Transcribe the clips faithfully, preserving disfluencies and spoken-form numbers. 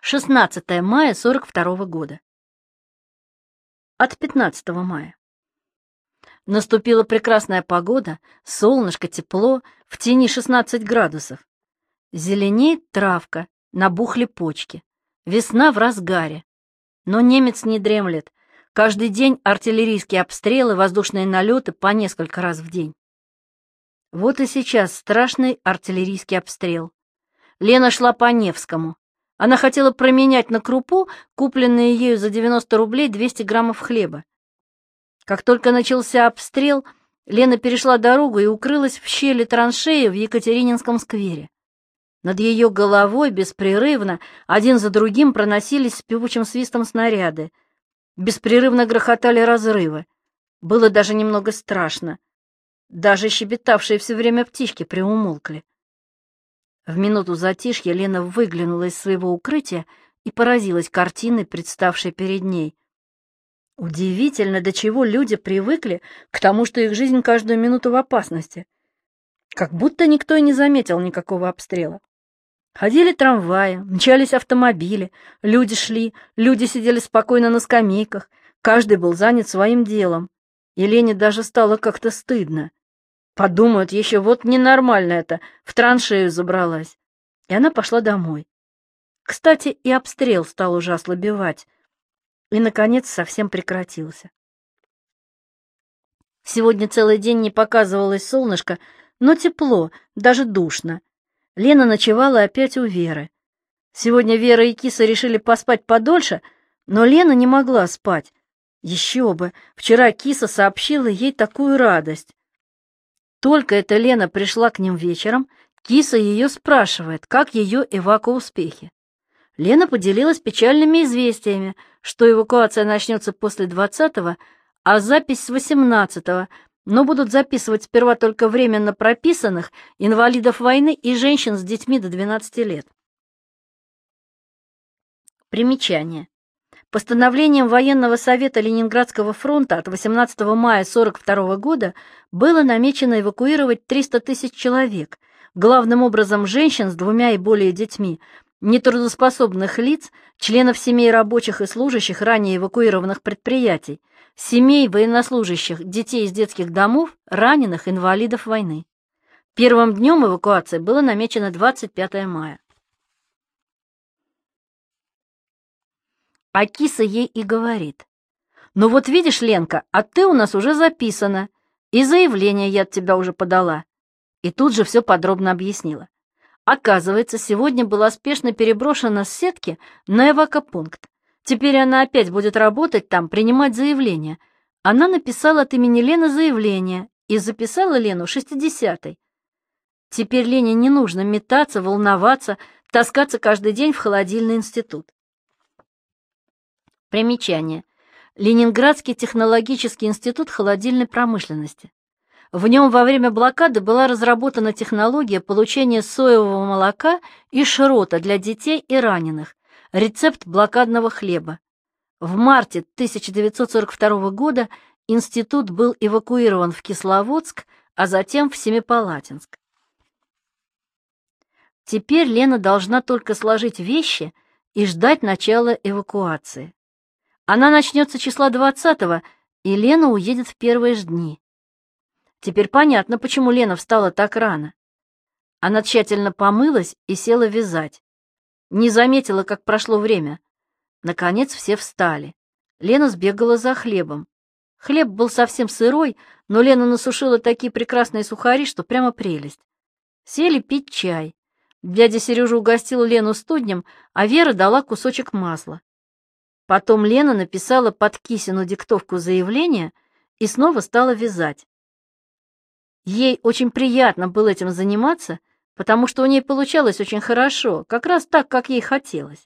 шестнадцатое мая сорок второго года. От пятнадцатого мая. Наступила прекрасная погода, солнышко, тепло, в тени шестнадцать градусов. Зеленеет травка, набухли почки. Весна в разгаре. Но немец не дремлет. Каждый день артиллерийские обстрелы, воздушные налеты по несколько раз в день. Вот и сейчас страшный артиллерийский обстрел. Лена шла по Невскому. Она хотела променять на крупу купленные ею за девяносто рублей двести граммов хлеба. Как только начался обстрел, Лена перешла дорогу и укрылась в щели траншеи в Екатерининском сквере. Над ее головой беспрерывно, один за другим, проносились с певучим свистом снаряды. Беспрерывно грохотали разрывы. Было даже немного страшно. Даже щебетавшие все время птички приумолкли. В минуту затишья Лена выглянула из своего укрытия и поразилась картиной, представшей перед ней. Удивительно, до чего люди привыкли к тому, что их жизнь каждую минуту в опасности. Как будто никто и не заметил никакого обстрела. Ходили трамваи, мчались автомобили, люди шли, люди сидели спокойно на скамейках, каждый был занят своим делом. И Лене даже стало как-то стыдно. Подумают еще, вот ненормально это, в траншею забралась. И она пошла домой. Кстати, и обстрел стал уже ослабевать. И, наконец, совсем прекратился. Сегодня целый день не показывалось солнышко, но тепло, даже душно. Лена ночевала опять у Веры. Сегодня Вера и Киса решили поспать подольше, но Лена не могла спать. Еще бы, вчера Киса сообщила ей такую радость. Только эта Лена пришла к ним вечером, Киса ее спрашивает, как ее эвакоуспехи. Лена поделилась печальными известиями, что эвакуация начнется после двадцатого, а запись с восемнадцатого, но будут записывать сперва только временно прописанных, инвалидов войны и женщин с детьми до двенадцати лет. Примечание. Постановлением Военного совета Ленинградского фронта от восемнадцатого мая сорок второго года было намечено эвакуировать триста тысяч человек, главным образом женщин с двумя и более детьми, нетрудоспособных лиц, членов семей рабочих и служащих ранее эвакуированных предприятий, семей военнослужащих, детей из детских домов, раненых, инвалидов войны. Первым днем эвакуации было намечено двадцать пятое мая. А Киса ей и говорит: «Ну вот видишь, Ленка, а ты у нас уже записана, и заявление я от тебя уже подала». И тут же все подробно объяснила. Оказывается, сегодня была спешно переброшена с сетки на эвакопункт. Теперь она опять будет работать там, принимать заявление. Она написала от имени Лены заявление и записала Лену шестидесятой. Теперь Лене не нужно метаться, волноваться, таскаться каждый день в холодильный институт. Примечание. Ленинградский технологический институт холодильной промышленности. В нем во время блокады была разработана технология получения соевого молока и шрота для детей и раненых, рецепт блокадного хлеба. В марте тысяча девятьсот сорок второго года институт был эвакуирован в Кисловодск, а затем в Семипалатинск. Теперь Лена должна только сложить вещи и ждать начала эвакуации. Она начнется числа двадцатого, и Лена уедет в первые же дни. Теперь понятно, почему Лена встала так рано. Она тщательно помылась и села вязать. Не заметила, как прошло время. Наконец все встали. Лена сбегала за хлебом. Хлеб был совсем сырой, но Лена насушила такие прекрасные сухари, что прямо прелесть. Сели пить чай. Дядя Сережа угостил Лену студнем, а Вера дала кусочек масла. Потом Лена написала под Кисину диктовку заявления и снова стала вязать. Ей очень приятно было этим заниматься, потому что у ней получалось очень хорошо, как раз так, как ей хотелось.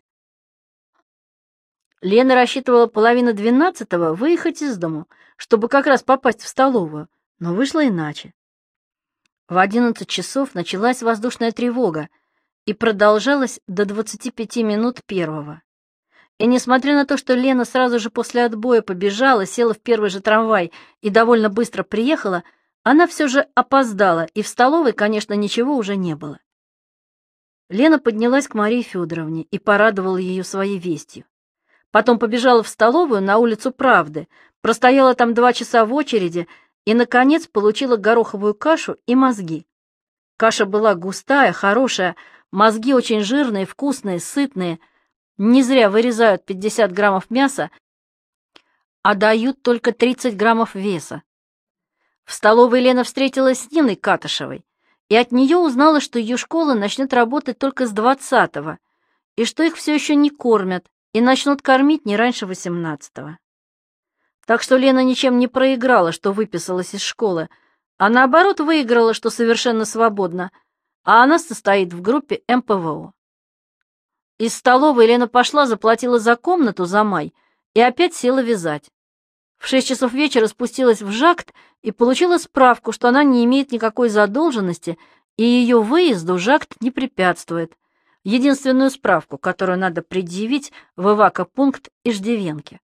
Лена рассчитывала половину двенадцатого выехать из дому, чтобы как раз попасть в столовую, но вышло иначе. В одиннадцать часов началась воздушная тревога и продолжалась до двадцати пяти минут первого. И несмотря на то, что Лена сразу же после отбоя побежала, села в первый же трамвай и довольно быстро приехала, она все же опоздала, и в столовой, конечно, ничего уже не было. Лена поднялась к Марии Федоровне и порадовала ее своей вестью. Потом побежала в столовую на улицу Правды, простояла там два часа в очереди и, наконец, получила гороховую кашу и мозги. Каша была густая, хорошая, мозги очень жирные, вкусные, сытные. Не зря вырезают пятьдесят граммов мяса, а дают только тридцать граммов веса. В столовой Лена встретилась с Ниной Катышевой, и от нее узнала, что ее школа начнет работать только с двадцатого, и что их все еще не кормят, и начнут кормить не раньше восемнадцатого. Так что Лена ничем не проиграла, что выписалась из школы, а наоборот выиграла, что совершенно свободна, а она состоит в группе эм пэ вэ о. Из столовой Лена пошла, заплатила за комнату за май и опять села вязать. В шесть часов вечера спустилась в ЖАКТ и получила справку, что она не имеет никакой задолженности, и ее выезду ЖАКТ не препятствует. Единственную справку, которую надо предъявить в эвакопункт Иждивенки.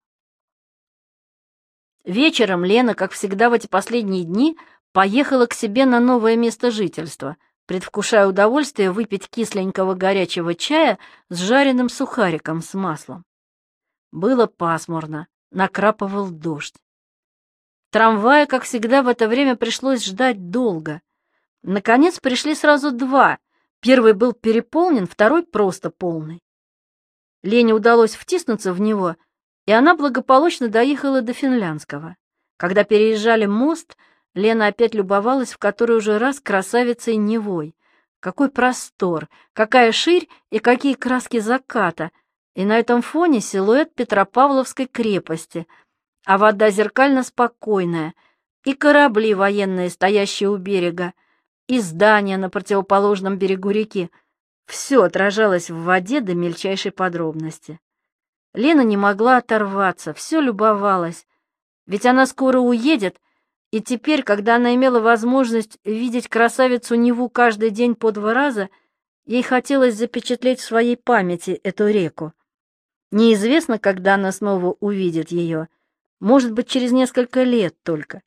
Вечером Лена, как всегда в эти последние дни, поехала к себе на новое место жительства, предвкушая удовольствие выпить кисленького горячего чая с жареным сухариком с маслом. Было пасмурно, накрапывал дождь. Трамвая, как всегда, в это время пришлось ждать долго. Наконец пришли сразу два. Первый был переполнен, второй просто полный. Лене удалось втиснуться в него, и она благополучно доехала до Финляндского. Когда переезжали мост, Лена опять любовалась в который уже раз красавицей Невой. Какой простор, какая ширь и какие краски заката! И на этом фоне силуэт Петропавловской крепости, а вода зеркально спокойная, и корабли военные, стоящие у берега, и здания на противоположном берегу реки. Все отражалось в воде до мельчайшей подробности. Лена не могла оторваться, все любовалась, ведь она скоро уедет, и теперь, когда она имела возможность видеть красавицу Неву каждый день по два раза, ей хотелось запечатлеть в своей памяти эту реку. Неизвестно, когда она снова увидит ее, может быть, через несколько лет только.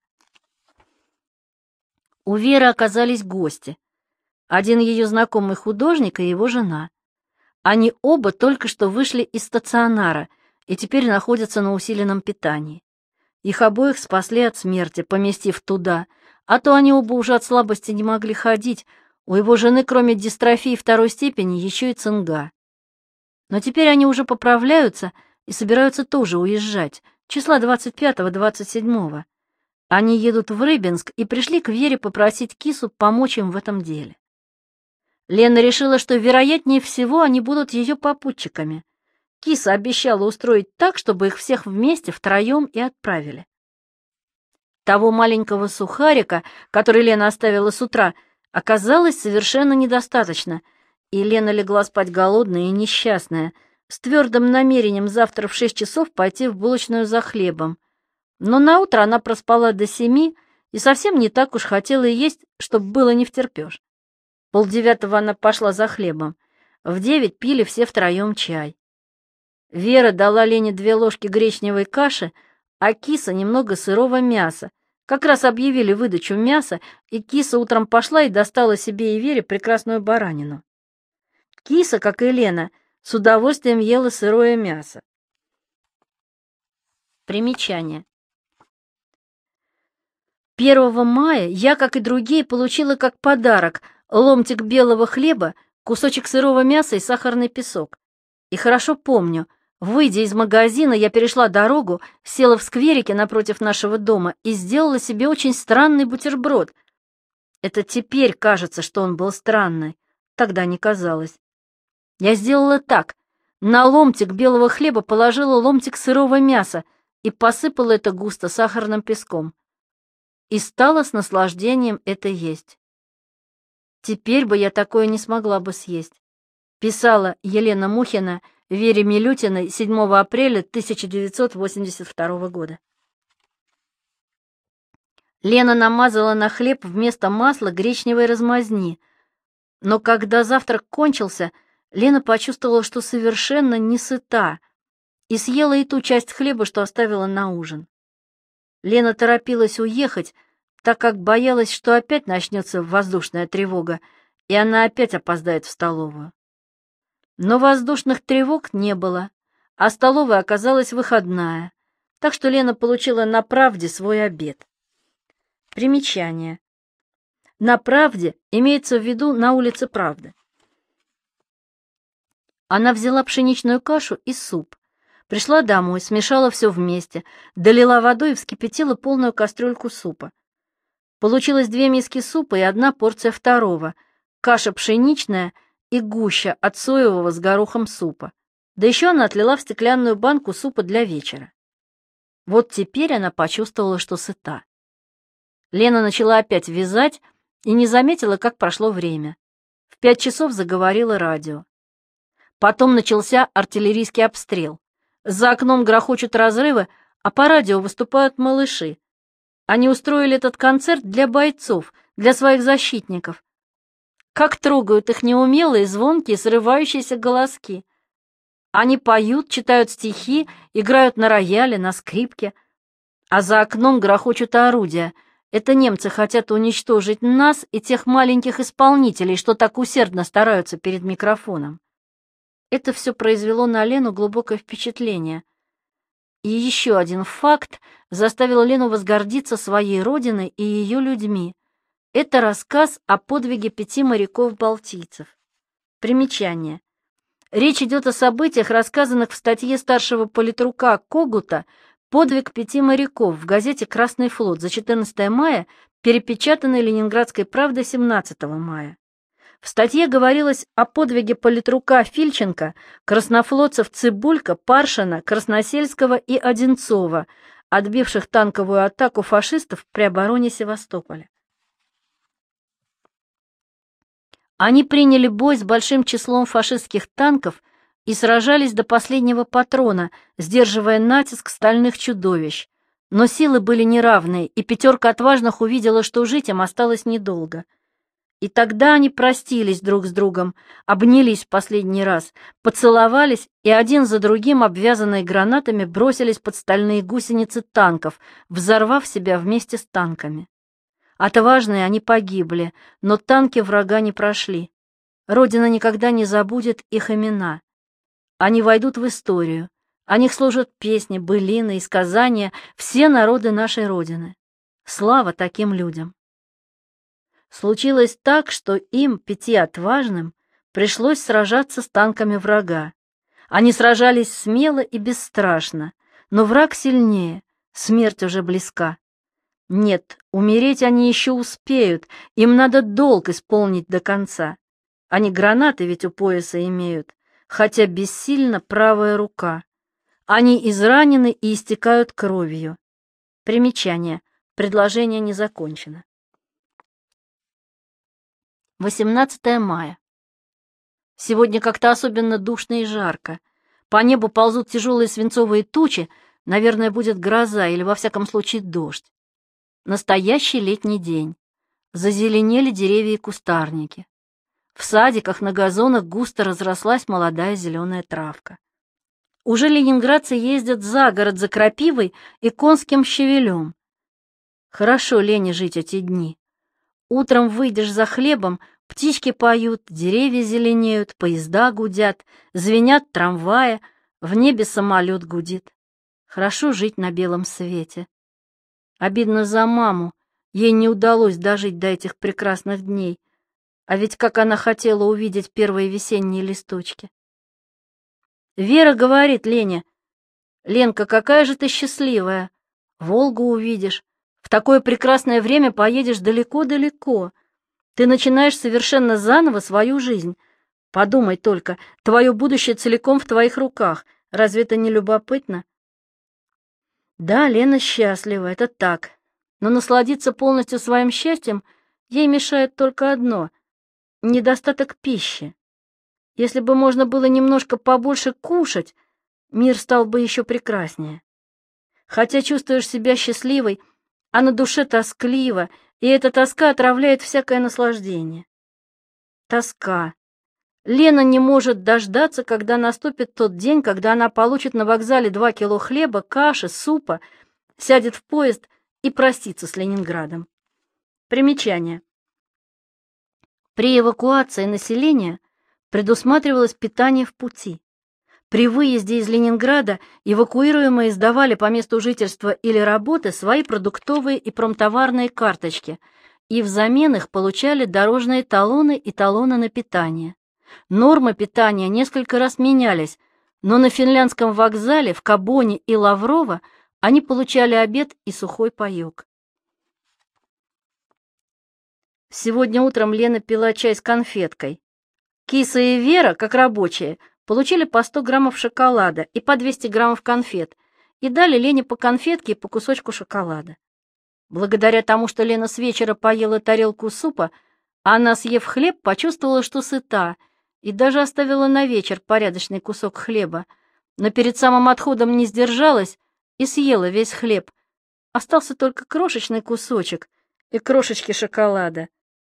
У Веры оказались гости. Один ее знакомый художник и его жена. Они оба только что вышли из стационара и теперь находятся на усиленном питании. Их обоих спасли от смерти, поместив туда, а то они оба уже от слабости не могли ходить. У его жены, кроме дистрофии второй степени, еще и цинга. Но теперь они уже поправляются и собираются тоже уезжать, числа двадцать пятого — двадцать седьмого. Они едут в Рыбинск и пришли к Вере попросить кису помочь им в этом деле. Лена решила, что, вероятнее всего, они будут ее попутчиками. Киса обещала устроить так, чтобы их всех вместе втроем и отправили. Того маленького сухарика, который Лена оставила с утра, оказалось совершенно недостаточно, и Лена легла спать голодная и несчастная, с твердым намерением завтра в шесть часов пойти в булочную за хлебом. Но наутро она проспала до семи и совсем не так уж хотела есть, чтобы было не втерпешь. Полдевятого она пошла за хлебом. В девять пили все втроем чай. Вера дала Лене две ложки гречневой каши, а киса немного сырого мяса. Как раз объявили выдачу мяса, и киса утром пошла и достала себе и Вере прекрасную баранину. Киса, как и Лена, с удовольствием ела сырое мясо. Примечание. первого мая я, как и другие, получила как подарок ломтик белого хлеба, кусочек сырого мяса и сахарный песок. И хорошо помню, выйдя из магазина, я перешла дорогу, села в скверике напротив нашего дома и сделала себе очень странный бутерброд. Это теперь кажется, что он был странный, тогда не казалось. Я сделала так: на ломтик белого хлеба положила ломтик сырого мяса и посыпала это густо сахарным песком. И стала с наслаждением это есть. Теперь бы я такое не смогла бы съесть, писала Елена Мухина Вере Милютиной седьмого апреля тысяча девятьсот восемьдесят второго года. Лена намазала на хлеб вместо масла гречневой размазни, но когда завтрак кончился, Лена почувствовала, что совершенно не сыта, и съела и ту часть хлеба, что оставила на ужин. Лена торопилась уехать, так как боялась, что опять начнется воздушная тревога, и она опять опоздает в столовую. Но воздушных тревог не было, а столовая оказалась выходная, так что Лена получила на «Правде» свой обед. Примечание. На «Правде» имеется в виду на улице Правды. Она взяла пшеничную кашу и суп. Пришла домой, смешала все вместе, долила водой и вскипятила полную кастрюльку супа. Получилось две миски супа и одна порция второго, каша пшеничная и гуща от соевого с горохом супа. Да еще она отлила в стеклянную банку супа для вечера. Вот теперь она почувствовала, что сыта. Лена начала опять вязать и не заметила, как прошло время. В пять часов заговорило радио. Потом начался артиллерийский обстрел. За окном грохочут разрывы, а по радио выступают малыши. Они устроили этот концерт для бойцов, для своих защитников. Как трогают их неумелые, звонкие, срывающиеся голоски. Они поют, читают стихи, играют на рояле, на скрипке. А за окном грохочут орудия. Это немцы хотят уничтожить нас и тех маленьких исполнителей, что так усердно стараются перед микрофоном. Это все произвело на Лену глубокое впечатление. И еще один факт заставил Лену возгордиться своей родиной и ее людьми. Это рассказ о подвиге пяти моряков-балтийцев. Примечание. Речь идет о событиях, рассказанных в статье старшего политрука Когута «Подвиг пяти моряков» в газете «Красный флот» за четырнадцатое мая, перепечатанной Ленинградской правдой семнадцатого мая. В статье говорилось о подвиге политрука Фильченко, краснофлотцев Цыбулька, Паршина, Красносельского и Одинцова, отбивших танковую атаку фашистов при обороне Севастополя. Они приняли бой с большим числом фашистских танков и сражались до последнего патрона, сдерживая натиск стальных чудовищ. Но силы были неравные, и пятерка отважных увидела, что жить им осталось недолго. И тогда они простились друг с другом, обнялись в последний раз, поцеловались и один за другим, обвязанные гранатами, бросились под стальные гусеницы танков, взорвав себя вместе с танками. Отважные они погибли, но танки врага не прошли. Родина никогда не забудет их имена. Они войдут в историю. О них служат песни, былины и сказания все народы нашей Родины. Слава таким людям! Случилось так, что им, пяти отважным, пришлось сражаться с танками врага. Они сражались смело и бесстрашно, но враг сильнее, смерть уже близка. Нет, умереть они еще успеют, им надо долг исполнить до конца. Они гранаты ведь у пояса имеют, хотя бессильна правая рука. Они изранены и истекают кровью. Примечание. Предложение не закончено. восемнадцатое мая. Сегодня как-то особенно душно и жарко. По небу ползут тяжелые свинцовые тучи, наверное, будет гроза или, во всяком случае, дождь. Настоящий летний день. Зазеленели деревья и кустарники. В садиках на газонах густо разрослась молодая зеленая травка. Уже ленинградцы ездят за город за крапивой и конским щавелем. Хорошо Лене жить эти дни. Утром выйдешь за хлебом, птички поют, деревья зеленеют, поезда гудят, звенят трамваи, в небе самолет гудит. Хорошо жить на белом свете. Обидно за маму, ей не удалось дожить до этих прекрасных дней, а ведь как она хотела увидеть первые весенние листочки. Вера говорит Лене: «Ленка, какая же ты счастливая! Волгу увидишь, в такое прекрасное время поедешь далеко-далеко. Ты начинаешь совершенно заново свою жизнь. Подумай только, твое будущее целиком в твоих руках. Разве это не любопытно?» Да, Лена счастлива, это так. Но насладиться полностью своим счастьем ей мешает только одно — недостаток пищи. Если бы можно было немножко побольше кушать, мир стал бы еще прекраснее. Хотя чувствуешь себя счастливой, а на душе тоскливо, и эта тоска отравляет всякое наслаждение. Тоска. Лена не может дождаться, когда наступит тот день, когда она получит на вокзале два кило хлеба, каши, супа, сядет в поезд и простится с Ленинградом. Примечание. При эвакуации населения предусматривалось питание в пути. При выезде из Ленинграда эвакуируемые сдавали по месту жительства или работы свои продуктовые и промтоварные карточки, и взамен их получали дорожные талоны и талоны на питание. Нормы питания несколько раз менялись, но на финляндском вокзале в Кабоне и Лаврово они получали обед и сухой паёк. Сегодня утром Лена пила чай с конфеткой. Киса и Вера, как рабочие, получили по сто граммов шоколада и по двести граммов конфет и дали Лене по конфетке и по кусочку шоколада. Благодаря тому, что Лена с вечера поела тарелку супа, она, съев хлеб, почувствовала, что сыта, и даже оставила на вечер порядочный кусок хлеба, но перед самым отходом не сдержалась и съела весь хлеб. Остался только крошечный кусочек и крошечки шоколада.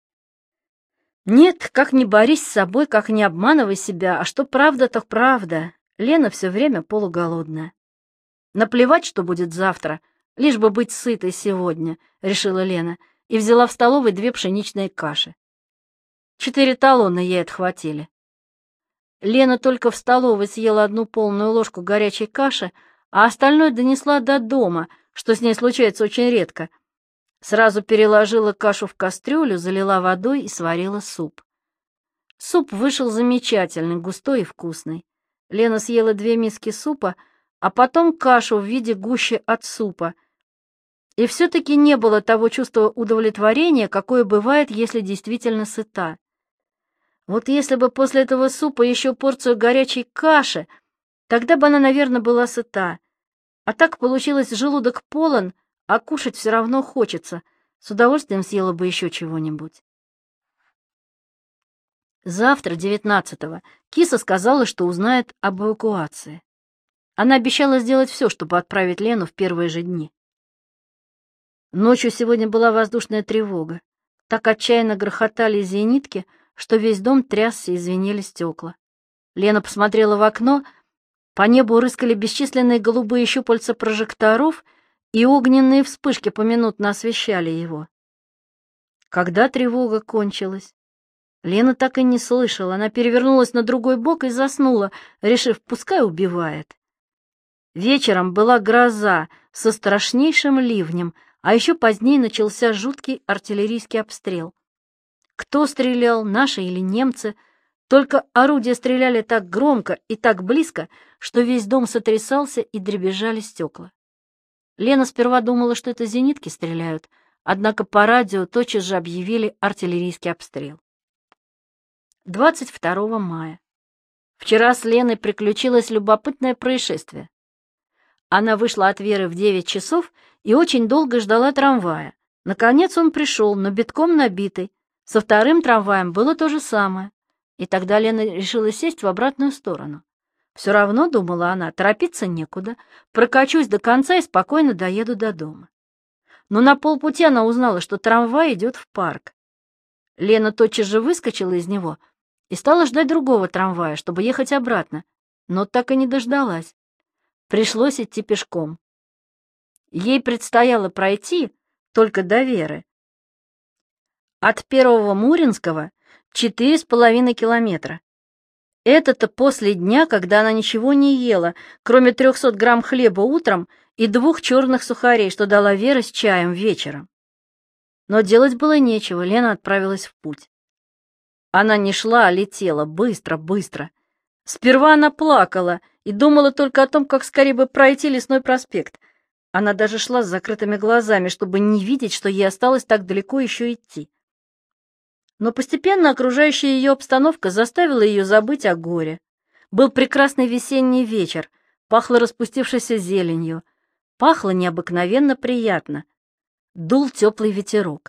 Нет, как ни борись с собой, как ни обманывай себя, а что правда, то правда. Лена все время полуголодная. Наплевать, что будет завтра, лишь бы быть сытой сегодня, решила Лена, и взяла в столовой две пшеничные каши. Четыре талона ей отхватили. Лена только в столовой съела одну полную ложку горячей каши, а остальное донесла до дома, что с ней случается очень редко. Сразу переложила кашу в кастрюлю, залила водой и сварила суп. Суп вышел замечательный, густой и вкусный. Лена съела две миски супа, а потом кашу в виде гущи от супа. И все-таки не было того чувства удовлетворения, какое бывает, если действительно сыта. Вот если бы после этого супа еще порцию горячей каши, тогда бы она, наверное, была сыта. А так получилось, желудок полон, а кушать все равно хочется. С удовольствием съела бы еще чего-нибудь. Завтра, девятнадцатого, Киса сказала, что узнает об эвакуации. Она обещала сделать все, чтобы отправить Лену в первые же дни. Ночью сегодня была воздушная тревога. Так отчаянно грохотали зенитки, что весь дом трясся и звенели стекла. Лена посмотрела в окно, по небу рыскали бесчисленные голубые щупальца прожекторов, и огненные вспышки поминутно освещали его. Когда тревога кончилась? Лена так и не слышала, она перевернулась на другой бок и заснула, решив, пускай убивает. Вечером была гроза со страшнейшим ливнем, а еще позднее начался жуткий артиллерийский обстрел. Кто стрелял, наши или немцы, только орудия стреляли так громко и так близко, что весь дом сотрясался и дребезжали стекла. Лена сперва думала, что это зенитки стреляют, однако по радио тотчас же объявили артиллерийский обстрел. двадцать второго мая. Вчера с Леной приключилось любопытное происшествие. Она вышла от Веры в девять часов и очень долго ждала трамвая. Наконец он пришел, но битком набитый. Со вторым трамваем было то же самое. И тогда Лена решила сесть в обратную сторону. Все равно, думала она, торопиться некуда, прокачусь до конца и спокойно доеду до дома. Но на полпути она узнала, что трамвай идет в парк. Лена тотчас же выскочила из него и стала ждать другого трамвая, чтобы ехать обратно, но так и не дождалась. Пришлось идти пешком. Ей предстояло пройти только до Веры. От Первого Муринского четыре с половиной километра. Это-то после дня, когда она ничего не ела, кроме трехсот грамм хлеба утром и двух черных сухарей, что дала Вера с чаем вечером. Но делать было нечего, Лена отправилась в путь. Она не шла, а летела, быстро, быстро. Сперва она плакала и думала только о том, как скорее бы пройти Лесной проспект. Она даже шла с закрытыми глазами, чтобы не видеть, что ей осталось так далеко еще идти. Но постепенно окружающая ее обстановка заставила ее забыть о горе. Был прекрасный весенний вечер, пахло распустившейся зеленью, пахло необыкновенно приятно. Дул теплый ветерок.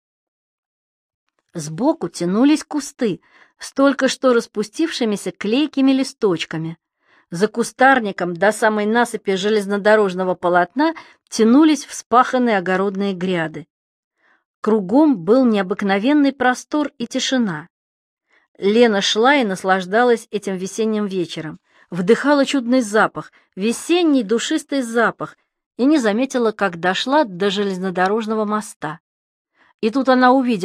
Сбоку тянулись кусты с только что распустившимися клейкими листочками. За кустарником до самой насыпи железнодорожного полотна тянулись вспаханные огородные гряды. Кругом был необыкновенный простор и тишина. Лена шла и наслаждалась этим весенним вечером, вдыхала чудный запах, весенний душистый запах, и не заметила, как дошла до железнодорожного моста. И тут она увидела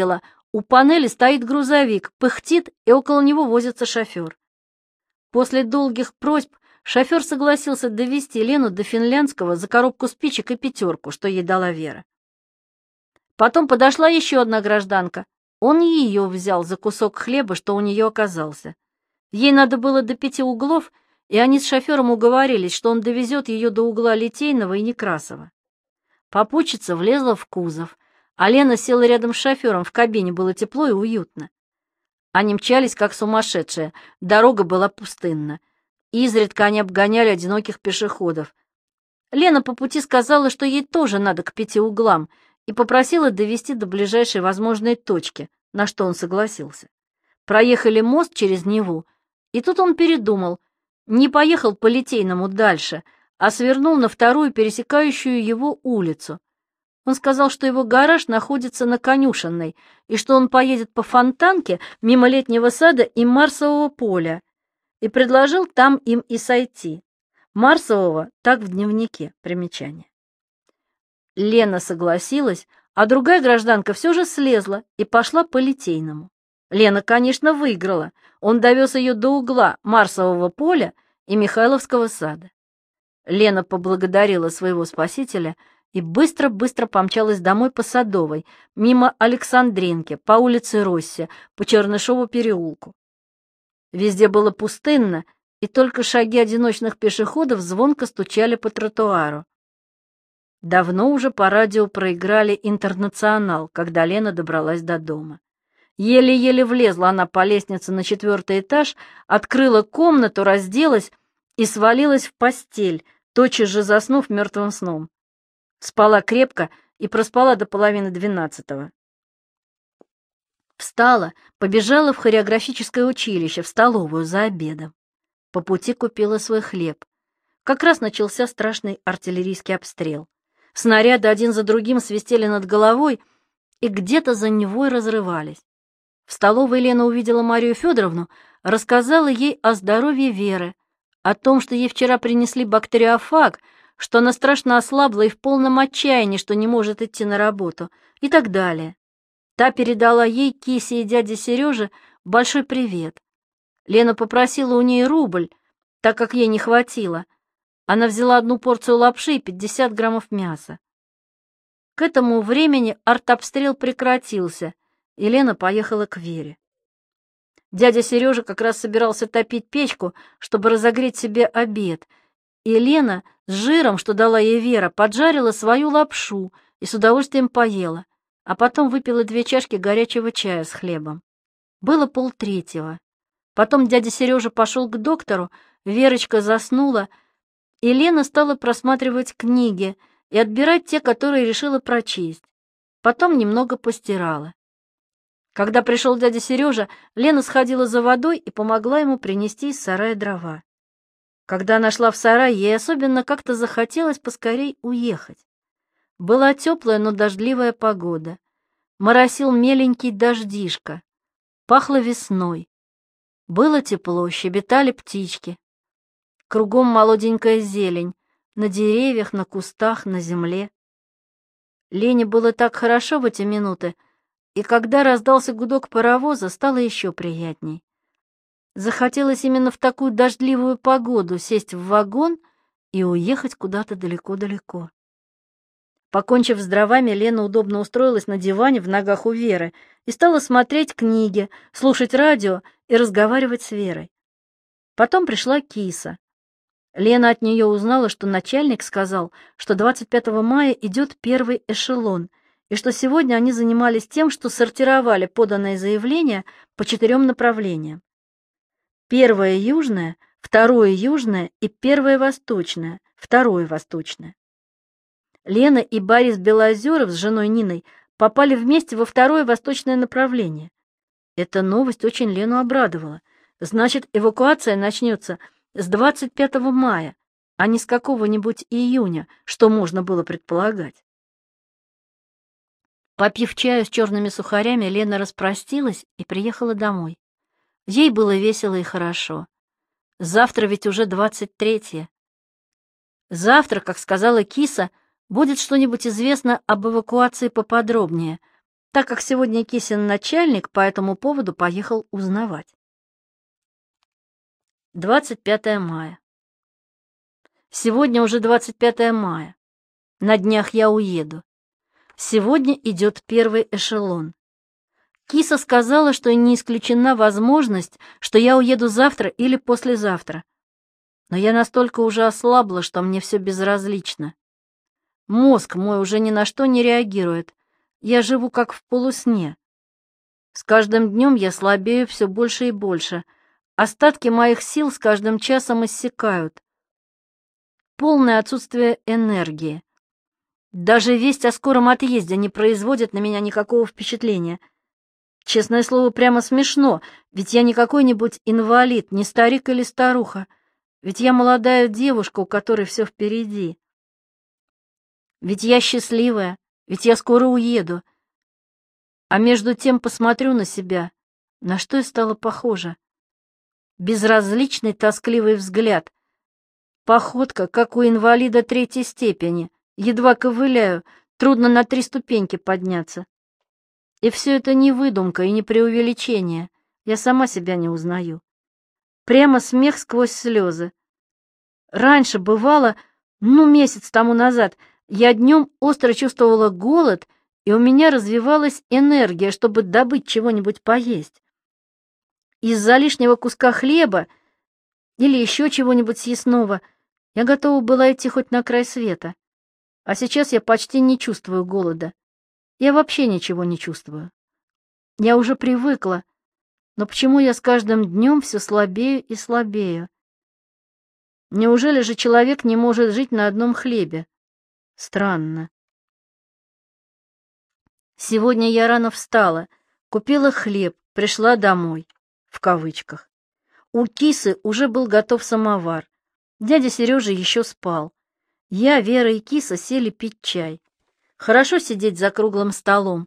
У панели стоит грузовик, пыхтит, и около него возится шофер. После долгих просьб шофер согласился довести Лену до Финляндского за коробку спичек и пятерку, что ей дала Вера. Потом подошла еще одна гражданка. Он ее взял за кусок хлеба, что у нее оказался. Ей надо было до пяти углов, и они с шофером уговорились, что он довезет ее до угла Литейного и Некрасова. Попутчица влезла в кузов, а Лена села рядом с шофером, в кабине было тепло и уютно. Они мчались, как сумасшедшие, дорога была пустынна. Изредка они обгоняли одиноких пешеходов. Лена по пути сказала, что ей тоже надо к пяти углам, и попросила довести до ближайшей возможной точки, на что он согласился. Проехали мост через Неву, и тут он передумал, не поехал по Литейному дальше, а свернул на вторую пересекающую его улицу. Он сказал, что его гараж находится на Конюшенной, и что он поедет по Фонтанке мимо Летнего сада и Марсового поля, и предложил там им и сойти. Марсового так в дневнике, примечание. Лена согласилась, а другая гражданка все же слезла и пошла по Литейному. Лена, конечно, выиграла. Он довез ее до угла Марсового поля и Михайловского сада. Лена поблагодарила своего спасителя и быстро-быстро помчалась домой по Садовой, мимо Александринки, по улице Росси, по Чернышову переулку. Везде было пустынно, и только шаги одиночных пешеходов звонко стучали по тротуару. Давно уже по радио проиграли «Интернационал», когда Лена добралась до дома. Еле-еле влезла она по лестнице на четвертый этаж, открыла комнату, разделась и свалилась в постель, тотчас же заснув мертвым сном. Спала крепко и проспала до половины двенадцатого. Встала, побежала в хореографическое училище, в столовую за обедом. По пути купила свой хлеб. Как раз начался страшный артиллерийский обстрел. Снаряды один за другим свистели над головой и где-то за Невой разрывались. В столовой Лена увидела Марию Федоровну, рассказала ей о здоровье Веры, о том, что ей вчера принесли бактериофаг, что она страшно ослабла и в полном отчаянии, что не может идти на работу, и так далее. Та передала ей, Кисе и дяде Сереже, большой привет. Лена попросила у ней рубль, так как ей не хватило. Она взяла одну порцию лапши и пятьдесят граммов мяса. К этому времени артобстрел прекратился, и Лена поехала к Вере. Дядя Сережа как раз собирался топить печку, чтобы разогреть себе обед, и Лена с жиром, что дала ей Вера, поджарила свою лапшу и с удовольствием поела, а потом выпила две чашки горячего чая с хлебом. Было полтретьего. Потом дядя Сережа пошел к доктору, Верочка заснула, и Лена стала просматривать книги и отбирать те, которые решила прочесть. Потом немного постирала. Когда пришел дядя Сережа, Лена сходила за водой и помогла ему принести из сарая дрова. Когда она шла в сарай, ей особенно как-то захотелось поскорей уехать. Была теплая, но дождливая погода. Моросил меленький дождишко. Пахло весной. Было тепло, щебетали птички. Кругом молоденькая зелень, на деревьях, на кустах, на земле. Лене было так хорошо в эти минуты, и когда раздался гудок паровоза, стало еще приятней. Захотелось именно в такую дождливую погоду сесть в вагон и уехать куда-то далеко-далеко. Покончив с дровами, Лена удобно устроилась на диване в ногах у Веры и стала смотреть книги, слушать радио и разговаривать с Верой. Потом пришла Киса. Лена от нее узнала, что начальник сказал, что двадцать пятого мая идет первый эшелон, и что сегодня они занимались тем, что сортировали поданные заявления по четырем направлениям. Первое южное, второе южное и первое восточное, второе восточное. Лена и Борис Белозеров с женой Ниной попали вместе во второе восточное направление. Эта новость очень Лену обрадовала. Значит, эвакуация начнется с двадцать пятого мая, а не с какого-нибудь июня, что можно было предполагать. Попив чаю с черными сухарями, Лена распростилась и приехала домой. Ей было весело и хорошо. Завтра ведь уже двадцать третье. Завтра, как сказала Киса, будет что-нибудь известно об эвакуации поподробнее, так как сегодня Кисин начальник по этому поводу поехал узнавать. двадцать пятое мая. Сегодня уже двадцать пятое мая. На днях я уеду. Сегодня идет первый эшелон. Киса сказала, что не исключена возможность, что я уеду завтра или послезавтра. Но я настолько уже ослабла, что мне все безразлично. Мозг мой уже ни на что не реагирует. Я живу как в полусне. С каждым днем я слабею все больше и больше. Остатки моих сил с каждым часом иссякают. Полное отсутствие энергии. Даже весть о скором отъезде не производит на меня никакого впечатления. Честное слово, прямо смешно, ведь я не какой-нибудь инвалид, не старик или старуха. Ведь я молодая девушка, у которой все впереди. Ведь я счастливая, ведь я скоро уеду. А между тем посмотрю на себя, на что я стала похожа. Безразличный, тоскливый взгляд. Походка, как у инвалида третьей степени. Едва ковыляю, трудно на три ступеньки подняться. И все это не выдумка и не преувеличение. Я сама себя не узнаю. Прямо смех сквозь слезы. Раньше бывало, ну, месяц тому назад, я днем остро чувствовала голод, и у меня развивалась энергия, чтобы добыть чего-нибудь поесть. Из-за лишнего куска хлеба или еще чего-нибудь съестного я готова была идти хоть на край света. А сейчас я почти не чувствую голода. Я вообще ничего не чувствую. Я уже привыкла, но почему я с каждым днем все слабею и слабею? Неужели же человек не может жить на одном хлебе? Странно. Сегодня я рано встала, купила хлеб, пришла домой, в кавычках. У Кисы уже был готов самовар. Дядя Сережа еще спал. Я, Вера и Киса сели пить чай. Хорошо сидеть за круглым столом.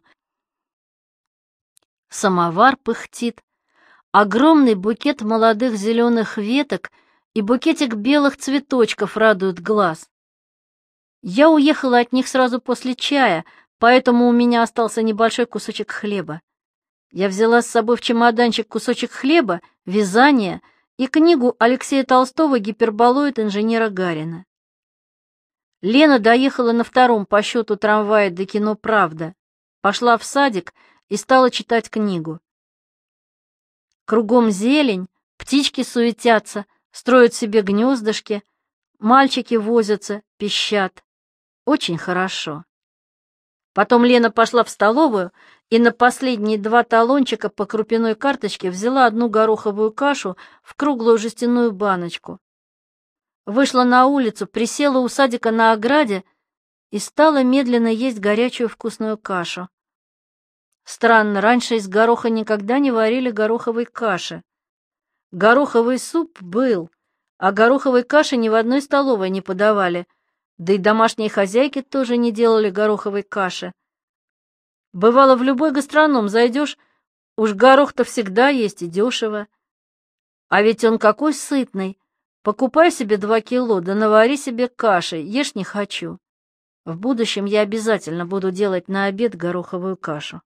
Самовар пыхтит. Огромный букет молодых зеленых веток и букетик белых цветочков радуют глаз. Я уехала от них сразу после чая, поэтому у меня остался небольшой кусочек хлеба. Я взяла с собой в чемоданчик кусочек хлеба, вязание и книгу Алексея Толстого «Гиперболоид инженера Гарина». Лена доехала на втором по счету трамвая до кино «Правда», пошла в садик и стала читать книгу. Кругом зелень, птички суетятся, строят себе гнездышки, мальчики возятся, пищат. Очень хорошо. Потом Лена пошла в столовую и на последние два талончика по крупяной карточке взяла одну гороховую кашу в круглую жестяную баночку. Вышла на улицу, присела у садика на ограде и стала медленно есть горячую вкусную кашу. Странно, раньше из гороха никогда не варили гороховой каши. Гороховый суп был, а гороховой каши ни в одной столовой не подавали, да и домашние хозяйки тоже не делали гороховой каши. Бывало, в любой гастроном зайдешь, уж горох-то всегда есть и дешево. А ведь он какой сытный. Покупай себе два кило, да навари себе каши, ешь не хочу. В будущем я обязательно буду делать на обед гороховую кашу.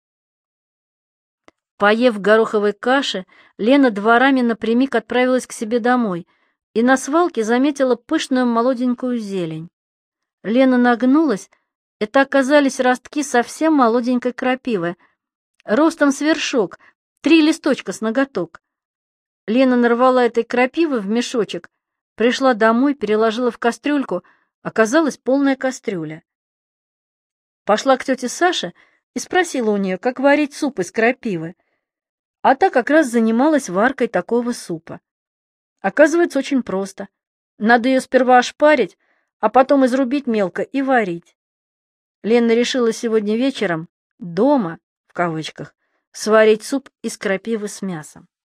Поев гороховой каши, Лена дворами напрямик отправилась к себе домой и на свалке заметила пышную молоденькую зелень. Лена нагнулась, это оказались ростки совсем молоденькой крапивы, ростом с вершок, три листочка с ноготок. Лена нарвала этой крапивы в мешочек, пришла домой, переложила в кастрюльку, оказалась полная кастрюля. Пошла к тете Саше и спросила у нее, как варить суп из крапивы. А та как раз занималась варкой такого супа. Оказывается, очень просто. Надо ее сперва ошпарить, а потом изрубить мелко и варить. Лена решила сегодня вечером «дома», в кавычках, сварить суп из крапивы с мясом.